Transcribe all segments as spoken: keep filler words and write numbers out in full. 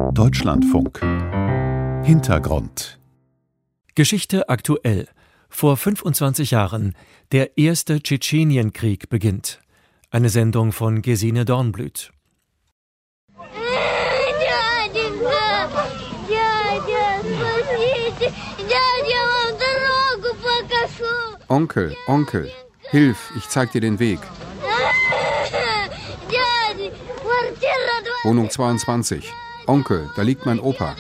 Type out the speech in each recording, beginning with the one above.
Deutschlandfunk. Hintergrund. Geschichte aktuell. Vor fünfundzwanzig Jahren. Der erste Tschetschenienkrieg beginnt. Eine Sendung von Gesine Dornblüt. Onkel, Onkel, hilf, ich zeig dir den Weg. Wohnung zweiundzwanzig. Onkel, da liegt mein Opa.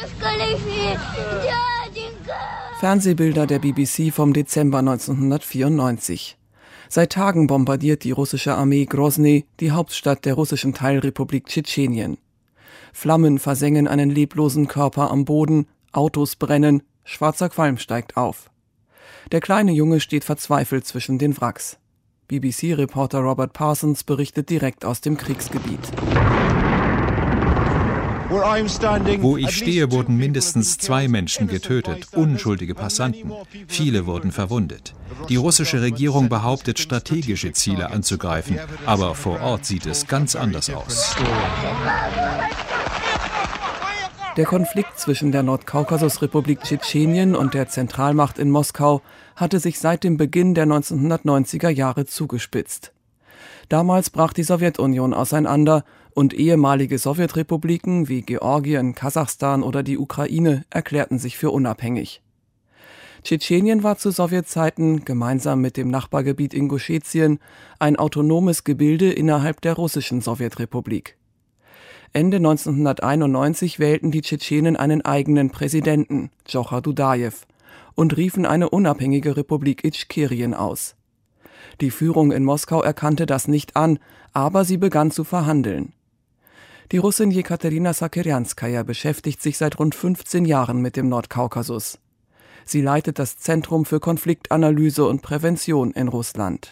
Fernsehbilder der B B C vom Dezember neunzehnhundertvierundneunzig. Seit Tagen bombardiert die russische Armee Grosny, die Hauptstadt der russischen Teilrepublik Tschetschenien. Flammen versengen einen leblosen Körper am Boden, Autos brennen, schwarzer Qualm steigt auf. Der kleine Junge steht verzweifelt zwischen den Wracks. B B C-Reporter Robert Parsons berichtet direkt aus dem Kriegsgebiet. Wo ich stehe, wurden mindestens zwei Menschen getötet, unschuldige Passanten. Viele wurden verwundet. Die russische Regierung behauptet, strategische Ziele anzugreifen, aber vor Ort sieht es ganz anders aus. Der Konflikt zwischen der Nordkaukasusrepublik Tschetschenien und der Zentralmacht in Moskau hatte sich seit dem Beginn der neunzehnhundertneunziger Jahre zugespitzt. Damals brach die Sowjetunion auseinander und ehemalige Sowjetrepubliken wie Georgien, Kasachstan oder die Ukraine erklärten sich für unabhängig. Tschetschenien war zu Sowjetzeiten, gemeinsam mit dem Nachbargebiet Inguschetien, ein autonomes Gebilde innerhalb der russischen Sowjetrepublik. Ende neunzehnhunderteinundneunzig wählten die Tschetschenen einen eigenen Präsidenten, Dschochar Dudajew, und riefen eine unabhängige Republik Ichkerien aus. Die Führung in Moskau erkannte das nicht an, aber sie begann zu verhandeln. Die Russin Jekaterina Sakerjanskaja beschäftigt sich seit rund fünfzehn Jahren mit dem Nordkaukasus. Sie leitet das Zentrum für Konfliktanalyse und Prävention in Russland.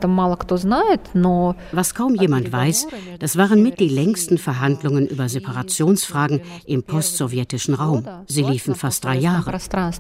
Was kaum jemand weiß, das waren mit die längsten Verhandlungen über Separationsfragen im postsowjetischen Raum. Sie liefen fast drei Jahre.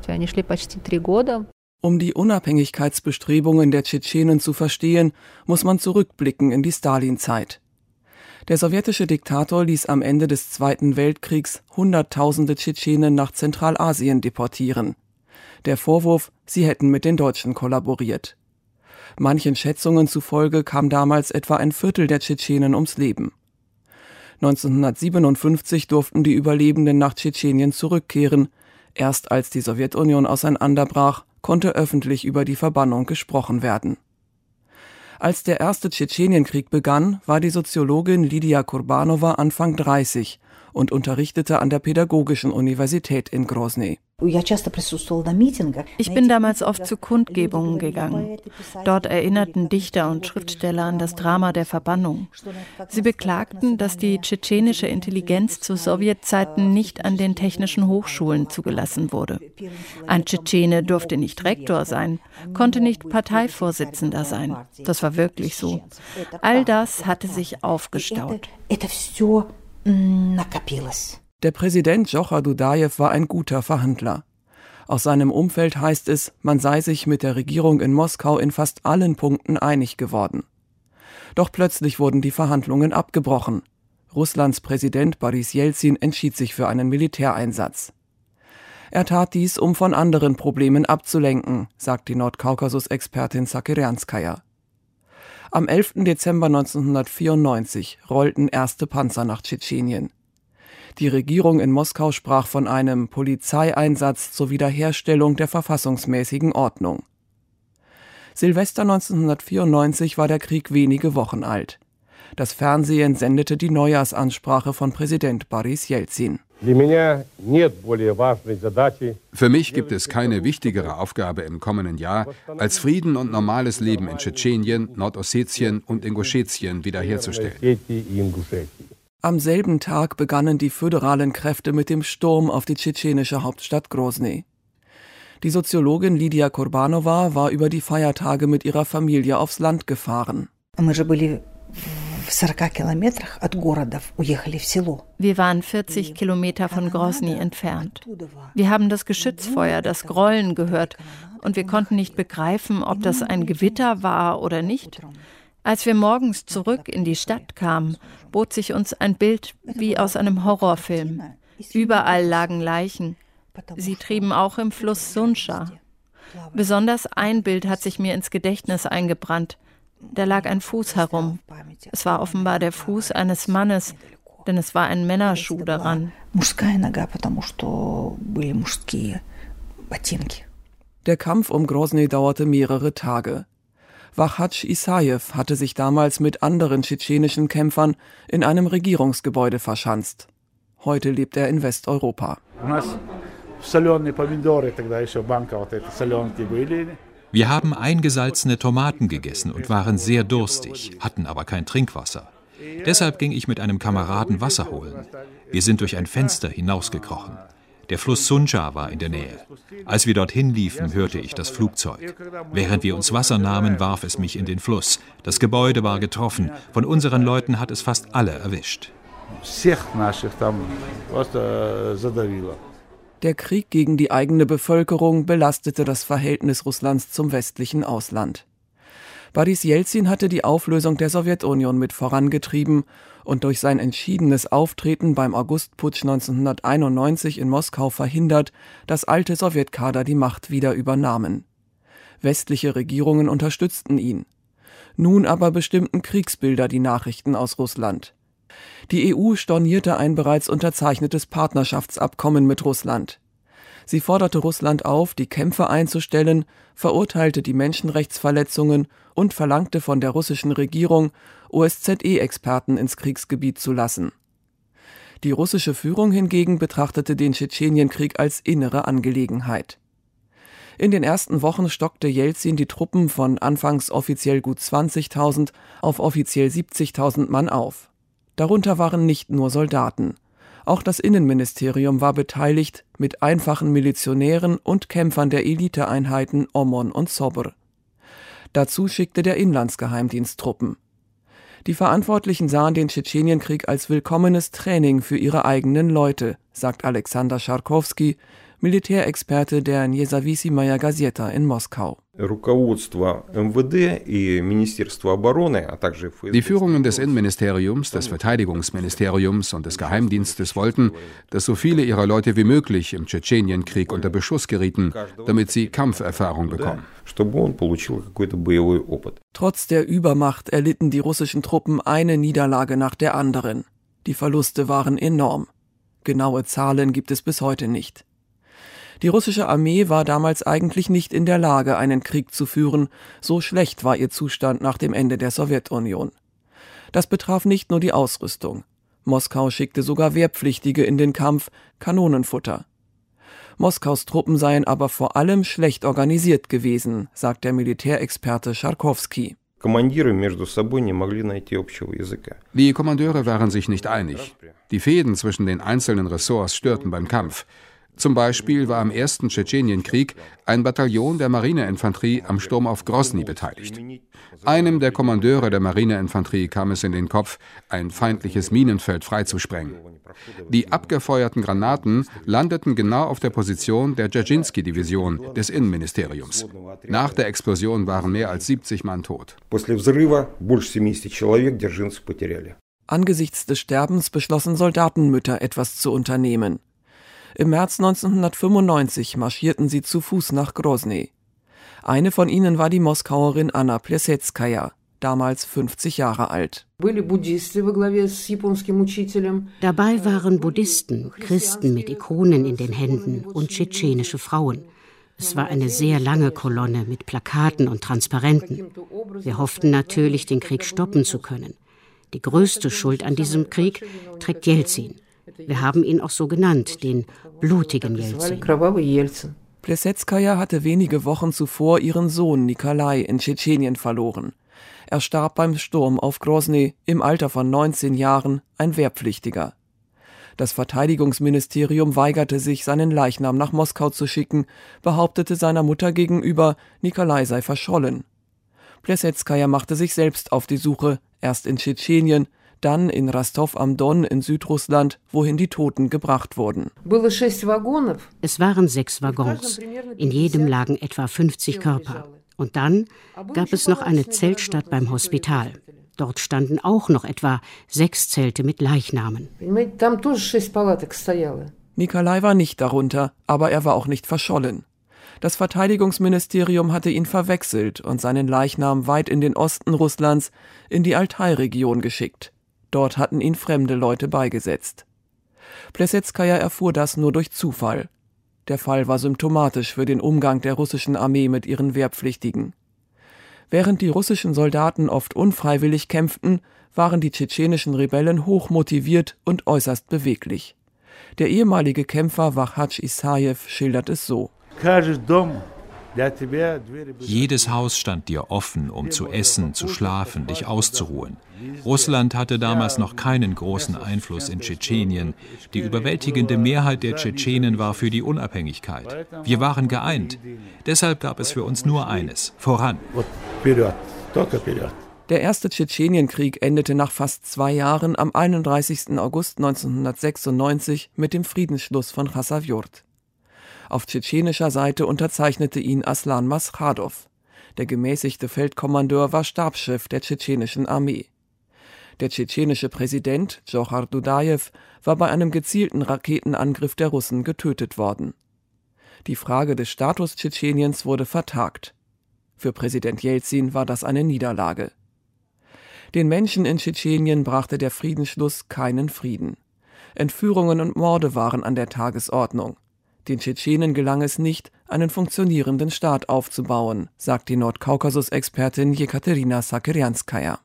Um die Unabhängigkeitsbestrebungen der Tschetschenen zu verstehen, muss man zurückblicken in die Stalinzeit. Der sowjetische Diktator ließ am Ende des Zweiten Weltkriegs Hunderttausende Tschetschenen nach Zentralasien deportieren. Der Vorwurf, sie hätten mit den Deutschen kollaboriert. Manchen Schätzungen zufolge kam damals etwa ein Viertel der Tschetschenen ums Leben. neunzehnhundertsiebenundfünfzig durften die Überlebenden nach Tschetschenien zurückkehren. Erst als die Sowjetunion auseinanderbrach, konnte öffentlich über die Verbannung gesprochen werden. Als der erste Tschetschenienkrieg begann, war die Soziologin Lidia Kurbanova Anfang dreißig und unterrichtete an der Pädagogischen Universität in Grosny. Ich bin damals oft zu Kundgebungen gegangen. Dort erinnerten Dichter und Schriftsteller an das Drama der Verbannung. Sie beklagten, dass die tschetschenische Intelligenz zu Sowjetzeiten nicht an den technischen Hochschulen zugelassen wurde. Ein Tschetschene durfte nicht Rektor sein, konnte nicht Parteivorsitzender sein. Das war wirklich so. All das hatte sich aufgestaut. Der Präsident Dschochar Dudajew war ein guter Verhandler. Aus seinem Umfeld heißt es, man sei sich mit der Regierung in Moskau in fast allen Punkten einig geworden. Doch plötzlich wurden die Verhandlungen abgebrochen. Russlands Präsident Boris Jelzin entschied sich für einen Militäreinsatz. Er tat dies, um von anderen Problemen abzulenken, sagt die Nordkaukasus-Expertin Sakerjanskaja. Am elften Dezember neunzehnhundertvierundneunzig rollten erste Panzer nach Tschetschenien. Die Regierung in Moskau sprach von einem Polizeieinsatz zur Wiederherstellung der verfassungsmäßigen Ordnung. Silvester neunzehnhundertvierundneunzig war der Krieg wenige Wochen alt. Das Fernsehen sendete die Neujahrsansprache von Präsident Boris Jelzin. Für mich gibt es keine wichtigere Aufgabe im kommenden Jahr, als Frieden und normales Leben in Tschetschenien, Nordossetien und Inguschetien wiederherzustellen. Am selben Tag begannen die föderalen Kräfte mit dem Sturm auf die tschetschenische Hauptstadt Grosny. Die Soziologin Lidia Kurbanova war über die Feiertage mit ihrer Familie aufs Land gefahren. Wir waren vierzig Kilometer von Grosny entfernt. Wir haben das Geschützfeuer, das Grollen gehört und wir konnten nicht begreifen, ob das ein Gewitter war oder nicht. Als wir morgens zurück in die Stadt kamen, bot sich uns ein Bild wie aus einem Horrorfilm. Überall lagen Leichen. Sie trieben auch im Fluss Sunscha. Besonders ein Bild hat sich mir ins Gedächtnis eingebrannt. Da lag ein Fuß herum. Es war offenbar der Fuß eines Mannes, denn es war ein Männerschuh daran. Der Kampf um Grosny dauerte mehrere Tage. Wahadsch Isajew hatte sich damals mit anderen tschetschenischen Kämpfern in einem Regierungsgebäude verschanzt. Heute lebt er in Westeuropa. Wir haben eingesalzene Tomaten gegessen und waren sehr durstig, hatten aber kein Trinkwasser. Deshalb ging ich mit einem Kameraden Wasser holen. Wir sind durch ein Fenster hinausgekrochen. Der Fluss Sunscha war in der Nähe. Als wir dorthin liefen, hörte ich das Flugzeug. Während wir uns Wasser nahmen, warf es mich in den Fluss. Das Gebäude war getroffen. Von unseren Leuten hat es fast alle erwischt. Der Krieg gegen die eigene Bevölkerung belastete das Verhältnis Russlands zum westlichen Ausland. Boris Jelzin hatte die Auflösung der Sowjetunion mit vorangetrieben und durch sein entschiedenes Auftreten beim Augustputsch neunzehnhunderteinundneunzig in Moskau verhindert, dass alte Sowjetkader die Macht wieder übernahmen. Westliche Regierungen unterstützten ihn. Nun aber bestimmten Kriegsbilder die Nachrichten aus Russland. Die E U stornierte ein bereits unterzeichnetes Partnerschaftsabkommen mit Russland. Sie forderte Russland auf, die Kämpfe einzustellen, verurteilte die Menschenrechtsverletzungen und verlangte von der russischen Regierung, O S Z E-Experten ins Kriegsgebiet zu lassen. Die russische Führung hingegen betrachtete den Tschetschenienkrieg als innere Angelegenheit. In den ersten Wochen stockte Jelzin die Truppen von anfangs offiziell gut zwanzigtausend auf offiziell siebzigtausend Mann auf. Darunter waren nicht nur Soldaten. Auch das Innenministerium war beteiligt mit einfachen Milizionären und Kämpfern der Eliteeinheiten Omon und Sobr. Dazu schickte der Inlandsgeheimdienst Truppen. Die Verantwortlichen sahen den Tschetschenienkrieg als willkommenes Training für ihre eigenen Leute, sagt Alexander Scharkowski, Militärexperte der Nezawissimaya Gazeta in Moskau. Die Führungen des Innenministeriums, des Verteidigungsministeriums und des Geheimdienstes wollten, dass so viele ihrer Leute wie möglich im Tschetschenienkrieg unter Beschuss gerieten, damit sie Kampferfahrung bekommen. Trotz der Übermacht erlitten die russischen Truppen eine Niederlage nach der anderen. Die Verluste waren enorm. Genaue Zahlen gibt es bis heute nicht. Die russische Armee war damals eigentlich nicht in der Lage, einen Krieg zu führen, so schlecht war ihr Zustand nach dem Ende der Sowjetunion. Das betraf nicht nur die Ausrüstung. Moskau schickte sogar Wehrpflichtige in den Kampf, Kanonenfutter. Moskaus Truppen seien aber vor allem schlecht organisiert gewesen, sagt der Militärexperte Scharkowski. Die Kommandeure waren sich nicht einig. Die Fäden zwischen den einzelnen Ressorts störten beim Kampf. Zum Beispiel war am ersten Tschetschenienkrieg ein Bataillon der Marineinfanterie am Sturm auf Grosny beteiligt. Einem der Kommandeure der Marineinfanterie kam es in den Kopf, ein feindliches Minenfeld freizusprengen. Die abgefeuerten Granaten landeten genau auf der Position der Dzerzhinsky-Division des Innenministeriums. Nach der Explosion waren mehr als siebzig Mann tot. Angesichts des Sterbens beschlossen Soldatenmütter, etwas zu unternehmen. Im März neunzehnhundertfünfundneunzig marschierten sie zu Fuß nach Grosny. Eine von ihnen war die Moskauerin Anna Plesetskaya, damals fünfzig Jahre alt. Dabei waren Buddhisten, Christen mit Ikonen in den Händen und tschetschenische Frauen. Es war eine sehr lange Kolonne mit Plakaten und Transparenten. Wir hofften natürlich, den Krieg stoppen zu können. Die größte Schuld an diesem Krieg trägt Jelzin. Wir haben ihn auch so genannt, den blutigen Jelzin. Plesetskaya hatte wenige Wochen zuvor ihren Sohn Nikolai in Tschetschenien verloren. Er starb beim Sturm auf Grosny im Alter von neunzehn Jahren, ein Wehrpflichtiger. Das Verteidigungsministerium weigerte sich, seinen Leichnam nach Moskau zu schicken, behauptete seiner Mutter gegenüber, Nikolai sei verschollen. Plesetskaya machte sich selbst auf die Suche, erst in Tschetschenien, dann in Rostov am Don in Südrussland, wohin die Toten gebracht wurden. Es waren sechs Waggons. In jedem lagen etwa fünfzig Körper. Und dann gab es noch eine Zeltstadt beim Hospital. Dort standen auch noch etwa sechs Zelte mit Leichnamen. Nikolai war nicht darunter, aber er war auch nicht verschollen. Das Verteidigungsministerium hatte ihn verwechselt und seinen Leichnam weit in den Osten Russlands, in die Altai-Region geschickt. Dort hatten ihn fremde Leute beigesetzt. Plesetskaja erfuhr das nur durch Zufall. Der Fall war symptomatisch für den Umgang der russischen Armee mit ihren Wehrpflichtigen. Während die russischen Soldaten oft unfreiwillig kämpften, waren die tschetschenischen Rebellen hochmotiviert und äußerst beweglich. Der ehemalige Kämpfer Wachhatsch Isajew schildert es so: Jedes Haus stand dir offen, um zu essen, zu schlafen, dich auszuruhen. Russland hatte damals noch keinen großen Einfluss in Tschetschenien. Die überwältigende Mehrheit der Tschetschenen war für die Unabhängigkeit. Wir waren geeint. Deshalb gab es für uns nur eines: voran. Der erste Tschetschenienkrieg endete nach fast zwei Jahren am einunddreißigsten August neunzehnhundertsechsundneunzig mit dem Friedensschluss von Chassavyurt. Auf tschetschenischer Seite unterzeichnete ihn Aslan Maschadow. Der gemäßigte Feldkommandeur war Stabschef der tschetschenischen Armee. Der tschetschenische Präsident Djokhar Dudajew war bei einem gezielten Raketenangriff der Russen getötet worden. Die Frage des Status Tschetscheniens wurde vertagt. Für Präsident Jelzin war das eine Niederlage. Den Menschen in Tschetschenien brachte der Friedensschluss keinen Frieden. Entführungen und Morde waren an der Tagesordnung. Den Tschetschenen gelang es nicht, einen funktionierenden Staat aufzubauen, sagt die Nordkaukasus-Expertin Jekaterina Sakerjanskaja.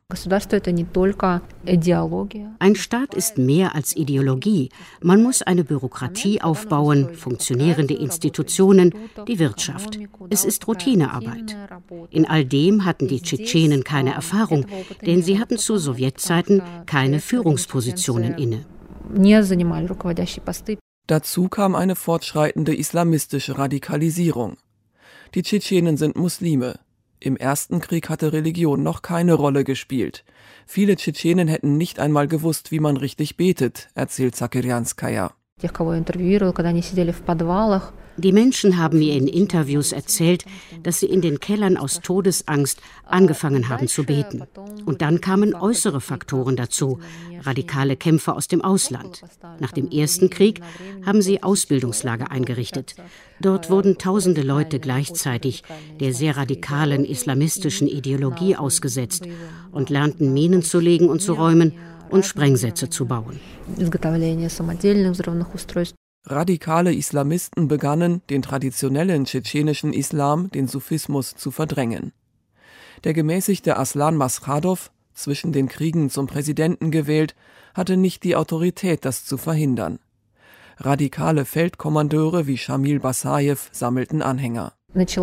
Ein Staat ist mehr als Ideologie. Man muss eine Bürokratie aufbauen, funktionierende Institutionen, die Wirtschaft. Es ist Routinearbeit. In all dem hatten die Tschetschenen keine Erfahrung, denn sie hatten zu Sowjetzeiten keine Führungspositionen inne. Dazu kam eine fortschreitende islamistische Radikalisierung. Die Tschetschenen sind Muslime. Im Ersten Krieg hatte Religion noch keine Rolle gespielt. Viele Tschetschenen hätten nicht einmal gewusst, wie man richtig betet, erzählt Sakerjanskaja. Die Menschen haben mir in Interviews erzählt, dass sie in den Kellern aus Todesangst angefangen haben zu beten. Und dann kamen äußere Faktoren dazu, radikale Kämpfer aus dem Ausland. Nach dem Ersten Krieg haben sie Ausbildungslager eingerichtet. Dort wurden tausende Leute gleichzeitig der sehr radikalen islamistischen Ideologie ausgesetzt und lernten Minen zu legen und zu räumen und Sprengsätze zu bauen. Radikale Islamisten begannen, den traditionellen tschetschenischen Islam, den Sufismus, zu verdrängen. Der gemäßigte Aslan Maschadow, zwischen den Kriegen zum Präsidenten gewählt, hatte nicht die Autorität, das zu verhindern. Radikale Feldkommandeure wie Schamil Basajew sammelten Anhänger. Es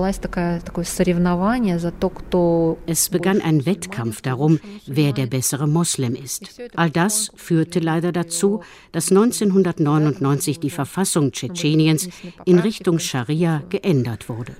begann ein Wettkampf darum, wer der bessere Moslem ist. All das führte leider dazu, dass neunzehnhundertneunundneunzig die Verfassung Tschetscheniens in Richtung Scharia geändert wurde.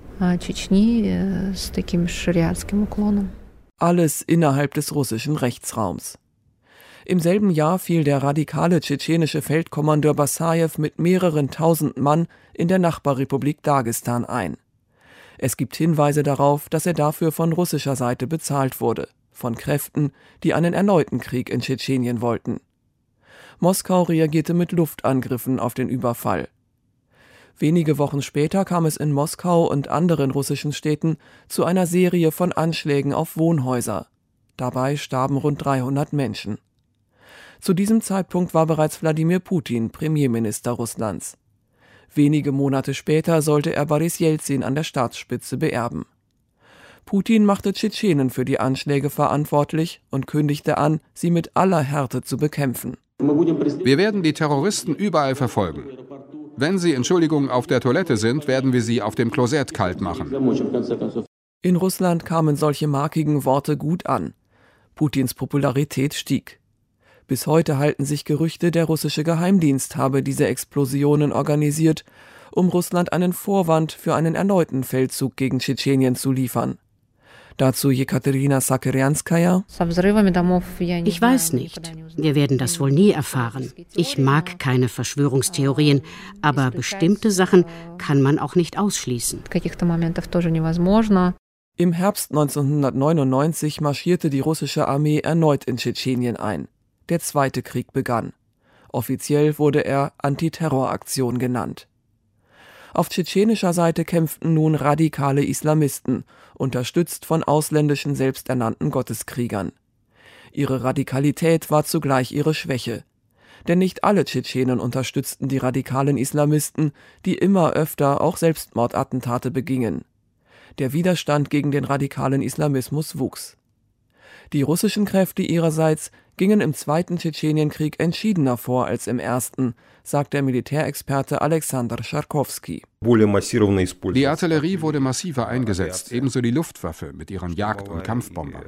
Alles innerhalb des russischen Rechtsraums. Im selben Jahr fiel der radikale tschetschenische Feldkommandeur Basajew mit mehreren tausend Mann in der Nachbarrepublik Dagestan ein. Es gibt Hinweise darauf, dass er dafür von russischer Seite bezahlt wurde, von Kräften, die einen erneuten Krieg in Tschetschenien wollten. Moskau reagierte mit Luftangriffen auf den Überfall. Wenige Wochen später kam es in Moskau und anderen russischen Städten zu einer Serie von Anschlägen auf Wohnhäuser. Dabei starben rund dreihundert Menschen. Zu diesem Zeitpunkt war bereits Wladimir Putin Premierminister Russlands. Wenige Monate später sollte er Boris Jelzin an der Staatsspitze beerben. Putin machte Tschetschenen für die Anschläge verantwortlich und kündigte an, sie mit aller Härte zu bekämpfen. Wir werden die Terroristen überall verfolgen. Wenn sie, Entschuldigung, auf der Toilette sind, werden wir sie auf dem Klosett kalt machen. In Russland kamen solche markigen Worte gut an. Putins Popularität stieg. Bis heute halten sich Gerüchte, der russische Geheimdienst habe diese Explosionen organisiert, um Russland einen Vorwand für einen erneuten Feldzug gegen Tschetschenien zu liefern. Dazu Jekaterina Sakerjanskaja. Ich weiß nicht. Wir werden das wohl nie erfahren. Ich mag keine Verschwörungstheorien, aber bestimmte Sachen kann man auch nicht ausschließen. Im Herbst neunzehnhundertneunundneunzig marschierte die russische Armee erneut in Tschetschenien ein. Der zweite Krieg begann. Offiziell wurde er Antiterroraktion genannt. Auf tschetschenischer Seite kämpften nun radikale Islamisten, unterstützt von ausländischen selbsternannten Gotteskriegern. Ihre Radikalität war zugleich ihre Schwäche. Denn nicht alle Tschetschenen unterstützten die radikalen Islamisten, die immer öfter auch Selbstmordattentate begingen. Der Widerstand gegen den radikalen Islamismus wuchs. Die russischen Kräfte ihrerseits gingen im Zweiten Tschetschenienkrieg entschiedener vor als im Ersten, sagt der Militärexperte Alexander Scharkowski. Die Artillerie wurde massiver eingesetzt, ebenso die Luftwaffe mit ihren Jagd- und Kampfbombern.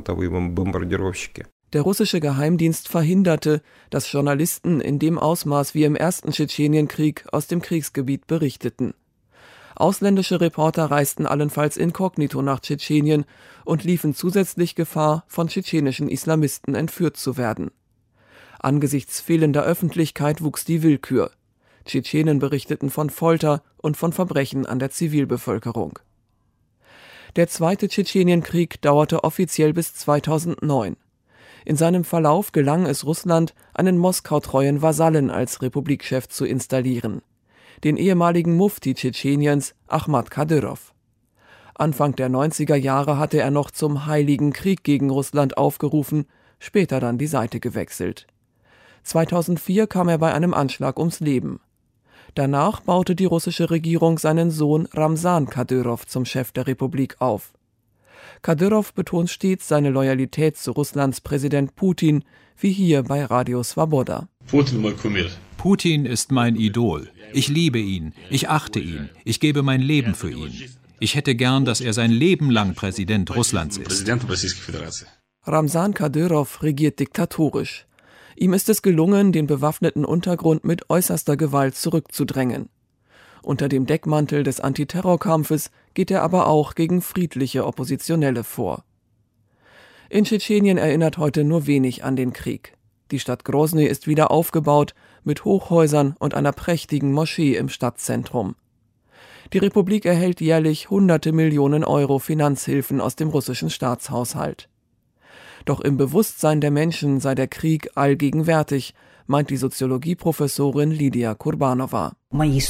Der russische Geheimdienst verhinderte, dass Journalisten in dem Ausmaß wie im Ersten Tschetschenienkrieg aus dem Kriegsgebiet berichteten. Ausländische Reporter reisten allenfalls inkognito nach Tschetschenien und liefen zusätzlich Gefahr, von tschetschenischen Islamisten entführt zu werden. Angesichts fehlender Öffentlichkeit wuchs die Willkür. Tschetschenen berichteten von Folter und von Verbrechen an der Zivilbevölkerung. Der Zweite Tschetschenienkrieg dauerte offiziell bis zweitausendneun. In seinem Verlauf gelang es Russland, einen Moskau-treuen Vasallen als Republikchef zu installieren, den ehemaligen Mufti Tschetscheniens Ahmad Kadyrov. Anfang der neunziger Jahre hatte er noch zum Heiligen Krieg gegen Russland aufgerufen, später dann die Seite gewechselt. zweitausendvier kam er bei einem Anschlag ums Leben. Danach baute die russische Regierung seinen Sohn Ramsan Kadyrov zum Chef der Republik auf. Kadyrov betont stets seine Loyalität zu Russlands Präsident Putin, wie hier bei Radio Svoboda. Putin ist mein Idol. Ich liebe ihn, ich achte ihn, ich gebe mein Leben für ihn. Ich hätte gern, dass er sein Leben lang Präsident Russlands ist. Ramsan Kadyrov regiert diktatorisch. Ihm ist es gelungen, den bewaffneten Untergrund mit äußerster Gewalt zurückzudrängen. Unter dem Deckmantel des Antiterrorkampfes geht er aber auch gegen friedliche Oppositionelle vor. In Tschetschenien erinnert heute nur wenig an den Krieg. Die Stadt Grosny ist wieder aufgebaut, mit Hochhäusern und einer prächtigen Moschee im Stadtzentrum. Die Republik erhält jährlich hunderte Millionen Euro Finanzhilfen aus dem russischen Staatshaushalt. Doch im Bewusstsein der Menschen sei der Krieg allgegenwärtig, meint die Soziologieprofessorin Lidia Kurbanova. Meine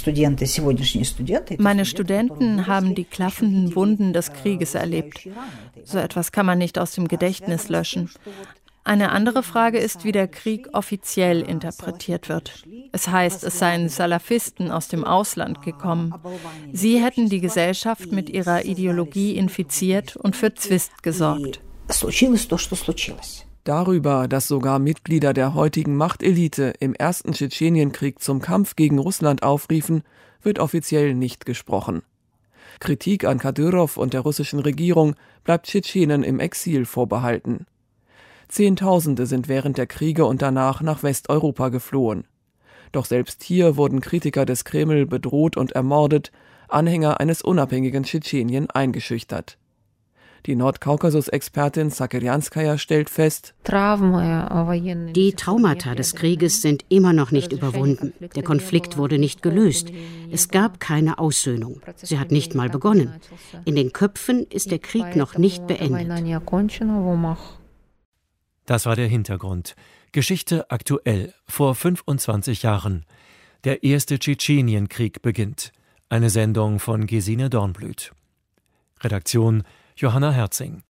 Studenten haben die klaffenden Wunden des Krieges erlebt. So etwas kann man nicht aus dem Gedächtnis löschen. Eine andere Frage ist, wie der Krieg offiziell interpretiert wird. Es heißt, es seien Salafisten aus dem Ausland gekommen. Sie hätten die Gesellschaft mit ihrer Ideologie infiziert und für Zwist gesorgt. Darüber, dass sogar Mitglieder der heutigen Machtelite im ersten Tschetschenienkrieg zum Kampf gegen Russland aufriefen, wird offiziell nicht gesprochen. Kritik an Kadyrov und der russischen Regierung bleibt Tschetschenen im Exil vorbehalten. Zehntausende sind während der Kriege und danach nach Westeuropa geflohen. Doch selbst hier wurden Kritiker des Kreml bedroht und ermordet, Anhänger eines unabhängigen Tschetschenien eingeschüchtert. Die Nordkaukasus-Expertin Sakerjanskaja stellt fest: Die Traumata des Krieges sind immer noch nicht überwunden. Der Konflikt wurde nicht gelöst. Es gab keine Aussöhnung. Sie hat nicht mal begonnen. In den Köpfen ist der Krieg noch nicht beendet. Das war der Hintergrund. Geschichte aktuell, vor fünfundzwanzig Jahren. Der erste Tschetschenienkrieg beginnt. Eine Sendung von Gesine Dornblüt. Redaktion Johanna Herzing.